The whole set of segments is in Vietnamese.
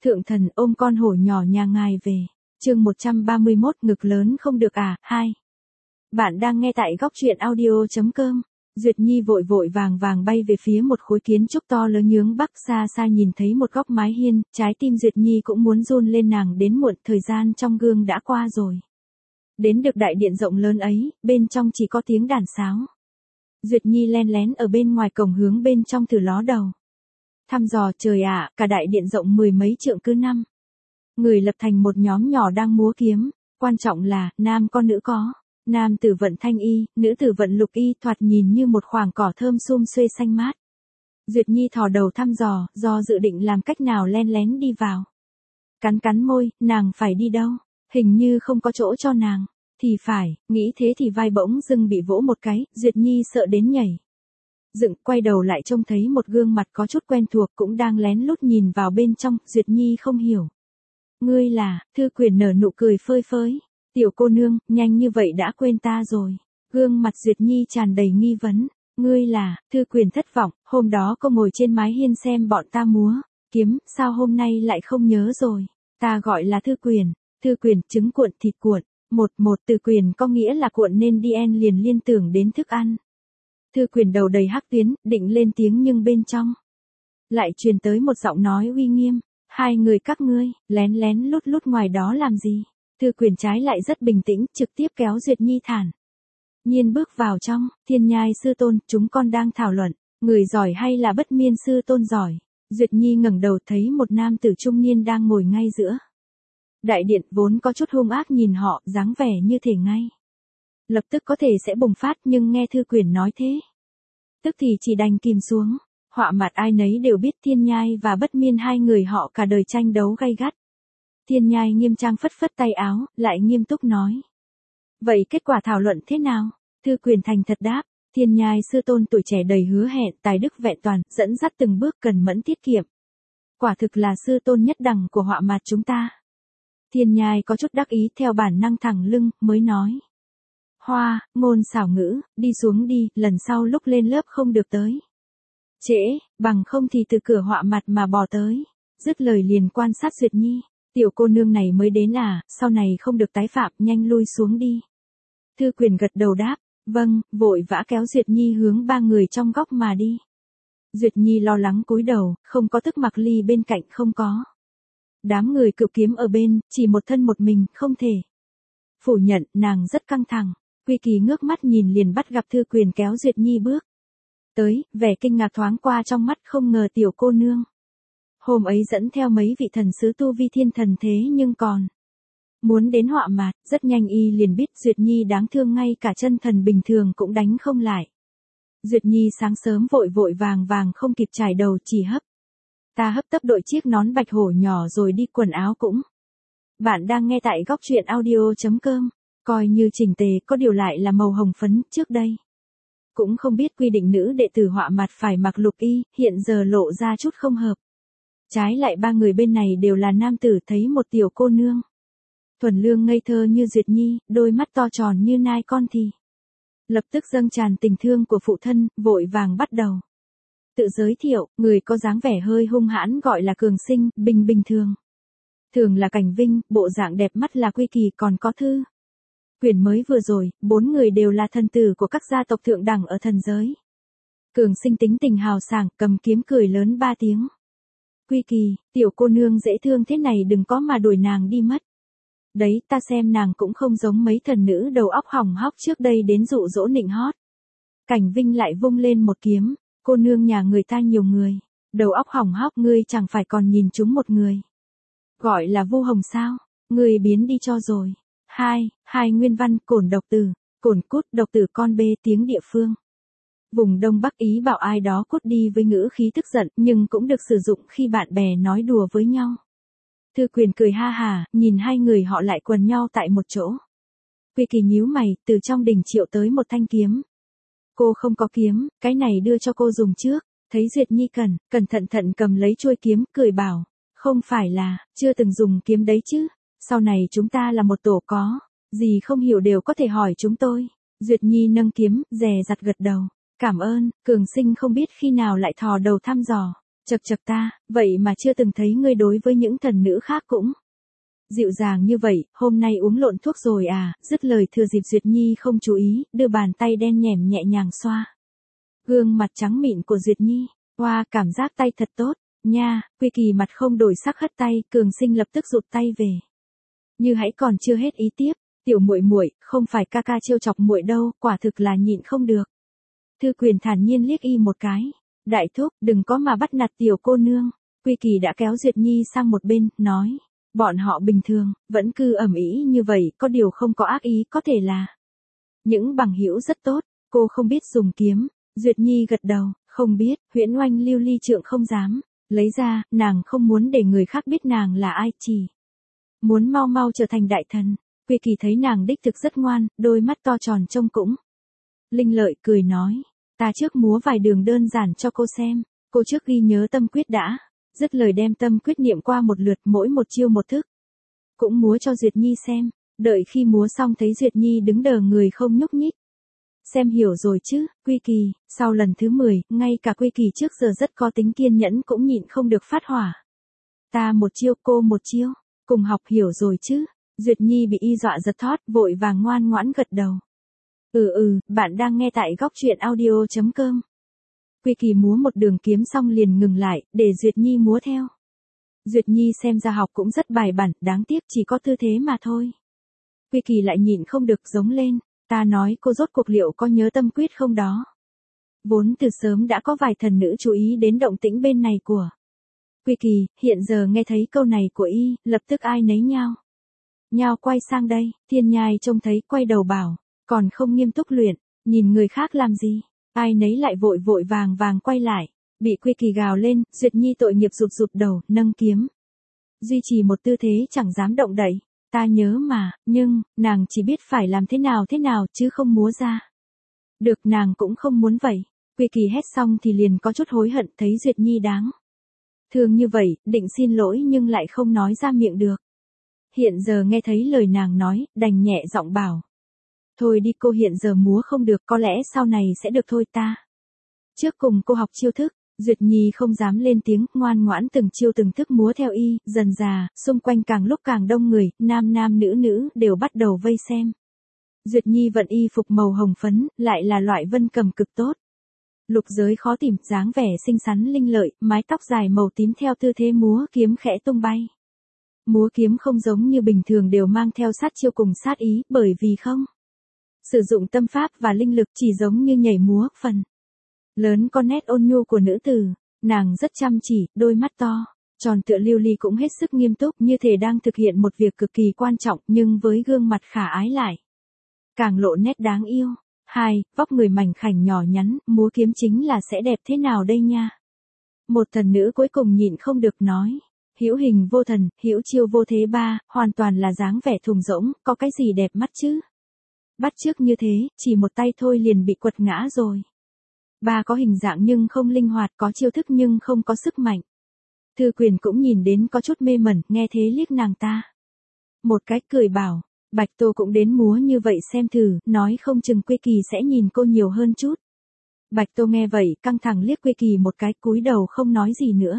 Thượng thần ôm con hổ nhỏ nhà ngài về. Chương 131 ngực lớn không được à, 2. Bạn đang nghe tại góc truyện audio.com. Duyệt Nhi vội vội vàng vàng bay về phía một khối kiến trúc to lớn nhướng bắc, xa xa nhìn thấy một góc mái hiên, trái tim Duyệt Nhi cũng muốn run lên, nàng đến muộn, thời gian trong gương đã qua rồi. Đến được đại điện rộng lớn ấy, bên trong chỉ có tiếng đàn sáo. Duyệt Nhi len lén ở bên ngoài cổng hướng bên trong thử ló đầu. Thăm dò, trời ạ, cả đại điện rộng mười mấy trượng cứ năm người lập thành một nhóm nhỏ đang múa kiếm, quan trọng là, nam có nữ có. Nam tử vận thanh y, nữ tử vận lục y, thoạt nhìn như một khoảng cỏ thơm sum xuê xanh mát. Duyệt Nhi thò đầu thăm dò, do dự định làm cách nào len lén đi vào. Cắn cắn môi, nàng phải đi đâu? Hình như không có chỗ cho nàng. Thì phải, nghĩ thế thì vai bỗng dưng bị vỗ một cái, Duyệt Nhi sợ đến nhảy dựng, quay đầu lại trông thấy một gương mặt có chút quen thuộc cũng đang lén lút nhìn vào bên trong, Duyệt Nhi không hiểu. Ngươi là, Thư Quyền nở nụ cười phơi phới. Tiểu cô nương, nhanh như vậy đã quên ta rồi. Gương mặt Duyệt Nhi tràn đầy nghi vấn. Ngươi là, Thư Quyền thất vọng, hôm đó cô ngồi trên mái hiên xem bọn ta múa kiếm, sao hôm nay lại không nhớ rồi. Ta gọi là Thư Quyền. Thư Quyền, trứng cuộn thịt cuộn. Một từ quyền có nghĩa là cuộn nên DN liền liên tưởng đến thức ăn. Thư Quyền đầu đầy hắc tuyến, định lên tiếng nhưng bên trong lại truyền tới một giọng nói uy nghiêm. Hai người các ngươi, lén lén lút lút ngoài đó làm gì? Thư Quyền trái lại rất bình tĩnh, trực tiếp kéo Duyệt Nhi thản nhiên bước vào trong. Thiên Nhai sư tôn, chúng con đang thảo luận, người giỏi hay là Bất Miên sư tôn giỏi? Duyệt Nhi ngẩng đầu thấy một nam tử trung niên đang ngồi ngay giữa đại điện, vốn có chút hung ác nhìn họ, dáng vẻ như thể ngay lập tức có thể sẽ bùng phát, nhưng nghe Thư Quyền nói thế, tức thì chỉ đành kìm xuống. Họa mặt ai nấy đều biết Thiên Nhai và Bất Miên hai người họ cả đời tranh đấu gay gắt. Thiên Nhai nghiêm trang phất phất tay áo, lại nghiêm túc nói. Vậy kết quả thảo luận thế nào? Thư Quyền thành thật đáp. Thiên Nhai sư tôn tuổi trẻ đầy hứa hẹn, tài đức vẹn toàn, dẫn dắt từng bước cần mẫn tiết kiệm. Quả thực là sư tôn nhất đẳng của họa mặt chúng ta. Thiên Nhai có chút đắc ý, theo bản năng thẳng lưng, mới nói. Hoa, ngôn xảo ngữ, đi xuống đi, lần sau lúc lên lớp không được tới trễ, bằng không thì từ cửa họa mặt mà bỏ tới. Dứt lời liền quan sát Duyệt Nhi. Tiểu cô nương này mới đến à, sau này không được tái phạm, nhanh lui xuống đi. Thư Quyền gật đầu đáp, vâng, vội vã kéo Duyệt Nhi hướng ba người trong góc mà đi. Duyệt Nhi lo lắng cúi đầu, không có Tức Mặc Ly bên cạnh, không có đám người cựu kiếm ở bên, chỉ một thân một mình, không thể phủ nhận, nàng rất căng thẳng. Quy Kỳ ngước mắt nhìn liền bắt gặp Thư Quyền kéo Duyệt Nhi bước tới, vẻ kinh ngạc thoáng qua trong mắt, không ngờ tiểu cô nương hôm ấy dẫn theo mấy vị thần sứ tu vi thiên thần thế nhưng còn muốn đến họa mặt. Rất nhanh y liền biết Duyệt Nhi đáng thương, ngay cả chân thần bình thường cũng đánh không lại. Duyệt Nhi sáng sớm vội vội vàng vàng không kịp chải đầu, chỉ hấp tấp đội chiếc nón bạch hổ nhỏ rồi đi quần áo cũng. Bạn đang nghe tại góc truyện audio.com. Coi như chỉnh tề, có điều lại là màu hồng phấn. Trước đây cũng không biết quy định nữ đệ tử họa mặt phải mặc lục y, hiện giờ lộ ra chút không hợp. Trái lại ba người bên này đều là nam tử, thấy một tiểu cô nương thuần lương ngây thơ như Duyệt Nhi, đôi mắt to tròn như nai con thì lập tức dâng tràn tình thương của phụ thân, vội vàng bắt đầu tự giới thiệu. Người có dáng vẻ hơi hung hãn gọi là Cường Sinh, bình thường là Cảnh Vinh, bộ dạng đẹp mắt là Quy Kỳ, còn có Thư Quyền mới vừa rồi. Bốn người đều là thần tử của các gia tộc thượng đẳng ở thần giới. Cường Sinh tính tình hào sảng, cầm kiếm cười lớn 3 tiếng. Quy Kỳ, tiểu cô nương dễ thương thế này đừng có mà đuổi nàng đi mất. Đấy, ta xem nàng cũng không giống mấy thần nữ đầu óc hỏng hóc trước đây đến dụ dỗ nịnh hót. Cảnh Vinh lại vung lên một kiếm. Cô nương nhà người ta nhiều người, đầu óc hỏng hóc, ngươi chẳng phải còn nhìn chúng một người gọi là Vu Hồng sao? Ngươi biến đi cho rồi. Hai nguyên văn, cổn độc tử, cổn cút, độc tử con bê, tiếng địa phương vùng Đông Bắc, ý bảo ai đó cút đi với ngữ khí tức giận, nhưng cũng được sử dụng khi bạn bè nói đùa với nhau. Thư Quyền cười ha hà, nhìn hai người họ lại quần nhau tại một chỗ. Quy Kỳ nhíu mày, từ trong đình triệu tới một thanh kiếm. Cô không có kiếm, cái này đưa cho cô dùng trước. Thấy Duyệt Nhi cẩn thận cầm lấy chuôi kiếm, cười bảo, không phải là chưa từng dùng kiếm đấy chứ? Sau này chúng ta là một tổ, có gì không hiểu đều có thể hỏi chúng tôi. Duyệt Nhi nâng kiếm, dè dặt gật đầu. Cảm ơn. Cường Sinh không biết khi nào lại thò đầu thăm dò. Chậc chậc ta, vậy mà chưa từng thấy ngươi đối với những thần nữ khác cũng dịu dàng như vậy, hôm nay uống lộn thuốc rồi à, dứt lời thừa dịp Duyệt Nhi không chú ý, đưa bàn tay đen nhẻm nhẹ nhàng xoa gương mặt trắng mịn của Duyệt Nhi. Hoa, cảm giác tay thật tốt, nha. Quy Kỳ mặt không đổi sắc hất tay, Cường Sinh lập tức rụt tay về. Như hãy còn chưa hết ý tiếp, tiểu muội muội, không phải ca ca trêu chọc muội đâu, quả thực là nhịn không được. Thư Quyền thản nhiên liếc y một cái. Đại thúc, đừng có mà bắt nạt tiểu cô nương. Quy Kỳ đã kéo Duyệt Nhi sang một bên, nói. Bọn họ bình thường, vẫn cứ ầm ĩ như vậy, có điều không có ác ý, có thể là những bằng hữu rất tốt. Cô không biết dùng kiếm. Duyệt Nhi gật đầu, không biết. Huyễn Oanh lưu ly trượng không dám lấy ra, nàng không muốn để người khác biết nàng là ai, chỉ muốn mau mau trở thành đại thần. Quy Kỳ thấy nàng đích thực rất ngoan, đôi mắt to tròn trông cũng linh lợi, cười nói. Ta trước múa vài đường đơn giản cho cô xem. Cô trước ghi nhớ tâm quyết đã. Dứt lời đem tâm quyết niệm qua một lượt, mỗi một chiêu một thức. Cũng múa cho Duyệt Nhi xem. Đợi khi múa xong thấy Duyệt Nhi đứng đờ người không nhúc nhích. Xem hiểu rồi chứ, Quy Kỳ. Sau lần thứ 10, ngay cả Quy Kỳ trước giờ rất có tính kiên nhẫn cũng nhịn không được phát hỏa. Ta một chiêu, cô một chiêu. Cùng học hiểu rồi chứ. Duyệt Nhi bị y dọa giật thót, vội vàng ngoan ngoãn gật đầu. Bạn đang nghe tại góc truyện audio.com. Quy Kỳ múa một đường kiếm xong liền ngừng lại, để Duyệt Nhi múa theo. Duyệt Nhi xem ra học cũng rất bài bản, đáng tiếc chỉ có tư thế mà thôi. Quy Kỳ lại nhịn không được giống lên. Ta nói cô rốt cuộc liệu có nhớ tâm quyết không đó? Vốn từ sớm đã có vài thần nữ chú ý đến động tĩnh bên này của Quy Kỳ, hiện giờ nghe thấy câu này của y, lập tức ai nấy nhao. Nhao quay sang đây, Thiên Nhai trông thấy quay đầu bảo, còn không nghiêm túc luyện, nhìn người khác làm gì? Ai nấy lại vội vội vàng vàng quay lại, bị Quy Kỳ gào lên, Duyệt Nhi tội nghiệp rụt rụt đầu, nâng kiếm. Duy trì một tư thế chẳng dám động đậy. Ta nhớ mà, nhưng, nàng chỉ biết phải làm thế nào chứ không múa ra. Được, nàng cũng không muốn vậy. Quy Kỳ hét xong thì liền có chút hối hận, thấy Duyệt Nhi đáng thương như vậy, định xin lỗi nhưng lại không nói ra miệng được. Hiện giờ nghe thấy lời nàng nói, đành nhẹ giọng bảo. Thôi đi, cô hiện giờ múa không được, có lẽ sau này sẽ được thôi ta. Trước cùng cô học chiêu thức. Duyệt Nhi không dám lên tiếng, ngoan ngoãn từng chiêu từng thức múa theo y, dần dà, xung quanh càng lúc càng đông người, nam nam nữ nữ đều bắt đầu vây xem. Duyệt Nhi vận y phục màu hồng phấn, lại là loại vân cầm cực tốt. Lục giới khó tìm, dáng vẻ xinh xắn linh lợi, mái tóc dài màu tím theo tư thế múa kiếm khẽ tung bay. Múa kiếm không giống như bình thường đều mang theo sát chiêu cùng sát ý, bởi vì không sử dụng tâm pháp và linh lực, chỉ giống như nhảy múa, phần lớn con nét ôn nhu của nữ tử. Nàng rất chăm chỉ, đôi mắt to tròn tựa lưu ly cũng hết sức nghiêm túc, như thể đang thực hiện một việc cực kỳ quan trọng, nhưng với gương mặt khả ái lại càng lộ nét đáng yêu. Vóc người mảnh khảnh nhỏ nhắn, múa kiếm chính là sẽ đẹp thế nào đây nha. Một thần nữ cuối cùng nhịn không được nói. Hữu hình vô thần, hữu chiêu vô thế ba, hoàn toàn là dáng vẻ thùng rỗng, có cái gì đẹp mắt chứ. Bắt chước như thế, chỉ một tay thôi liền bị quật ngã rồi. Ba có hình dạng nhưng không linh hoạt, có chiêu thức nhưng không có sức mạnh. Thư Quyền cũng nhìn đến có chút mê mẩn, nghe thế liếc nàng ta. Một cái cười bảo, Bạch Tô cũng đến múa như vậy xem thử, nói không chừng Quy Kỳ sẽ nhìn cô nhiều hơn chút. Bạch Tô nghe vậy, căng thẳng liếc Quy Kỳ một cái, cúi đầu không nói gì nữa.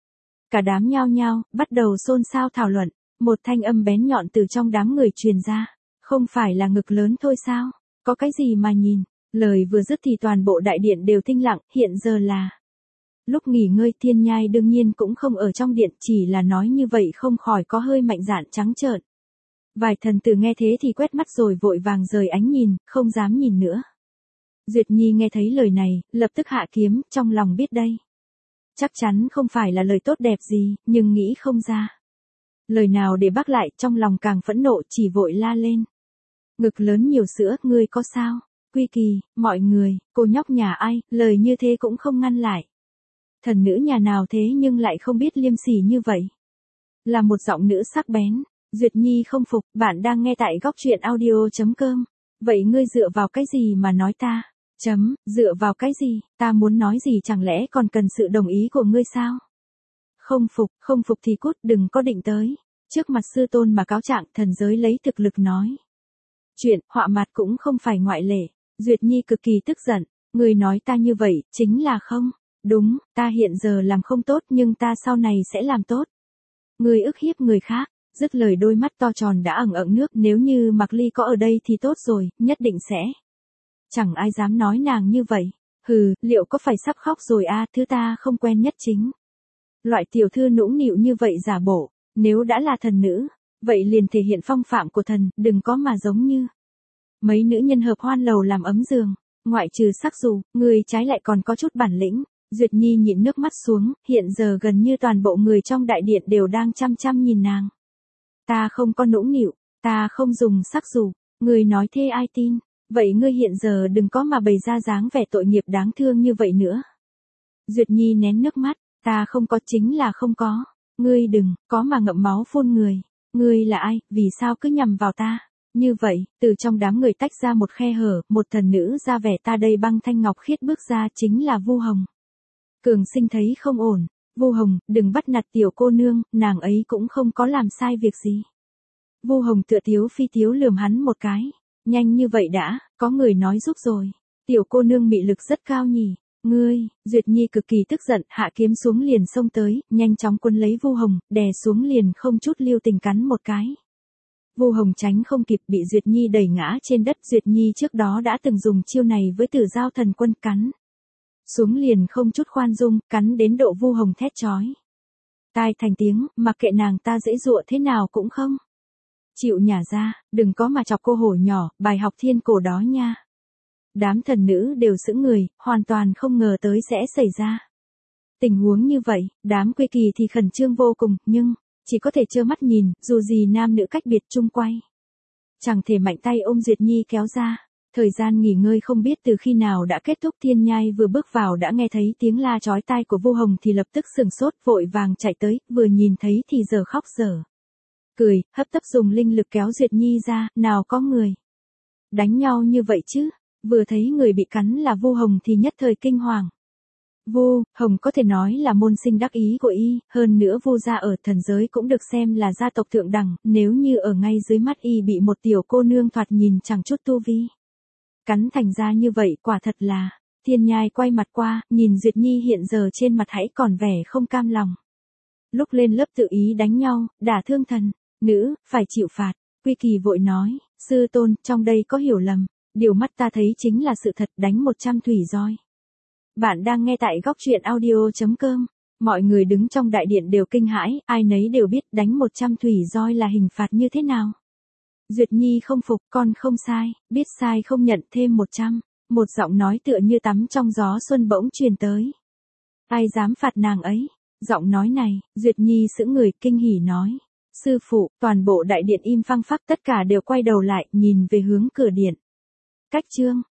Cả đám nhao nhao, bắt đầu xôn xao thảo luận, một thanh âm bén nhọn từ trong đám người truyền ra. Không phải là ngực lớn thôi sao, có cái gì mà nhìn. Lời vừa dứt thì toàn bộ đại điện đều thinh lặng, hiện giờ là lúc nghỉ ngơi. Thiên Nhai đương nhiên cũng không ở trong điện, chỉ là nói như vậy không khỏi có hơi mạnh dạn trắng trợn. Vài thần tử nghe thế thì quét mắt rồi vội vàng rời ánh nhìn, không dám nhìn nữa. Duyệt Nhi nghe thấy lời này, lập tức hạ kiếm, trong lòng biết đây chắc chắn không phải là lời tốt đẹp gì, nhưng nghĩ không ra lời nào để bác lại, trong lòng càng phẫn nộ, chỉ vội la lên. Ngực lớn nhiều sữa, ngươi có sao? Quy Kỳ, mọi người, cô nhóc nhà ai, lời như thế cũng không ngăn lại. Thần nữ nhà nào thế nhưng lại không biết liêm sỉ như vậy. Là một giọng nữ sắc bén. Duyệt Nhi không phục, bạn đang nghe tại góc truyện audio.com. Vậy ngươi dựa vào cái gì mà nói ta? Dựa vào cái gì, ta muốn nói gì chẳng lẽ còn cần sự đồng ý của ngươi sao? Không phục thì cút, đừng có định tới. Trước mặt sư tôn mà cáo trạng, thần giới lấy thực lực nói chuyện, họa mặt cũng không phải ngoại lệ. Duyệt Nhi cực kỳ tức giận, ngươi nói ta như vậy, chính là không Đúng, ta hiện giờ làm không tốt nhưng ta sau này sẽ làm tốt. Ngươi ức hiếp người khác, dứt lời đôi mắt to tròn đã ẩn ẩn nước, nếu như Mạc Ly có ở đây thì tốt rồi, nhất định sẽ. Chẳng ai dám nói nàng như vậy. Hừ, liệu có phải sắp khóc rồi à, thứ ta không quen nhất chính. Loại tiểu thư nũng nịu như vậy giả bộ, nếu đã là thần nữ, vậy liền thể hiện phong phạm của thần, đừng có mà giống như mấy nữ nhân hợp hoan lầu làm ấm giường, ngoại trừ sắc dù, người trái lại còn có chút bản lĩnh. Duyệt Nhi nhịn nước mắt xuống, hiện giờ gần như toàn bộ người trong đại điện đều đang chăm chăm nhìn nàng. Ta không có nũng nịu, ta không dùng sắc dù, người nói thế ai tin, vậy ngươi hiện giờ đừng có mà bày ra dáng vẻ tội nghiệp đáng thương như vậy nữa. Duyệt Nhi nén nước mắt, ta không có chính là không có, ngươi đừng, có mà ngậm máu phun người, ngươi là ai, vì sao cứ nhằm vào ta. Như vậy, từ trong đám người tách ra một khe hở, một thần nữ ra vẻ ta đây băng thanh ngọc khiết bước ra chính là Vu Hồng. Cường Sinh thấy không ổn, Vu Hồng, đừng bắt nạt tiểu cô nương, nàng ấy cũng không có làm sai việc gì. Vu Hồng tựa tiếu phi tiếu lườm hắn một cái, nhanh như vậy đã, có người nói giúp rồi, tiểu cô nương mị lực rất cao nhỉ, ngươi, Duyệt Nhi cực kỳ tức giận, hạ kiếm xuống liền xông tới, nhanh chóng quấn lấy Vu Hồng, đè xuống liền không chút lưu tình cắn một cái. Vu Hồng tránh không kịp bị Duyệt Nhi đẩy ngã trên đất. Duyệt Nhi trước đó đã từng dùng chiêu này với Tử Giao Thần Quân, cắn xuống liền không chút khoan dung, cắn đến độ Vu Hồng thét chói tai thành tiếng, mặc kệ nàng ta dễ dụa thế nào cũng không chịu nhả ra, đừng có mà chọc cô hổ nhỏ, bài học thiên cổ đó nha. Đám thần nữ đều sững người, hoàn toàn không ngờ tới sẽ xảy ra tình huống như vậy, đám Quy Kỳ thì khẩn trương vô cùng, nhưng chỉ có thể trơ mắt nhìn, dù gì nam nữ cách biệt chung quay. Chẳng thể mạnh tay ôm Duyệt Nhi kéo ra. Thời gian nghỉ ngơi không biết từ khi nào đã kết thúc. Thiên Nhai vừa bước vào đã nghe thấy tiếng la chói tai của Vu Hồng thì lập tức sừng sốt, vội vàng chạy tới, vừa nhìn thấy thì giờ khóc giờ cười, hấp tấp dùng linh lực kéo Duyệt Nhi ra, nào có người đánh nhau như vậy chứ. Vừa thấy người bị cắn là Vu Hồng thì nhất thời kinh hoàng. Vu Hồng có thể nói là môn sinh đắc ý của y, hơn nữa Vu gia ở thần giới cũng được xem là gia tộc thượng đẳng, nếu như ở ngay dưới mắt y bị một tiểu cô nương thoạt nhìn chẳng chút tu vi cắn thành ra như vậy, quả thật là. Thiên Nhai quay mặt qua, nhìn Duyệt Nhi hiện giờ trên mặt hãy còn vẻ không cam lòng. Lúc lên lớp tự ý đánh nhau, đả thương thần nữ, phải chịu phạt. Quy Kỳ vội nói, sư tôn, trong đây có hiểu lầm, điều mắt ta thấy chính là sự thật, đánh 100 thủy roi. Bạn đang nghe tại góc truyện audio.com. Mọi người đứng trong đại điện đều kinh hãi, ai nấy đều biết đánh 100 thủy roi là hình phạt như thế nào. Duyệt Nhi không phục, con không sai, biết sai không nhận, thêm 100. Một giọng nói tựa như tắm trong gió xuân bỗng truyền tới. Ai dám phạt nàng ấy? Giọng nói này, Duyệt Nhi sững người, kinh hỉ nói. Sư phụ, toàn bộ đại điện im phăng phắc, tất cả đều quay đầu lại, nhìn về hướng cửa điện. Cách chương.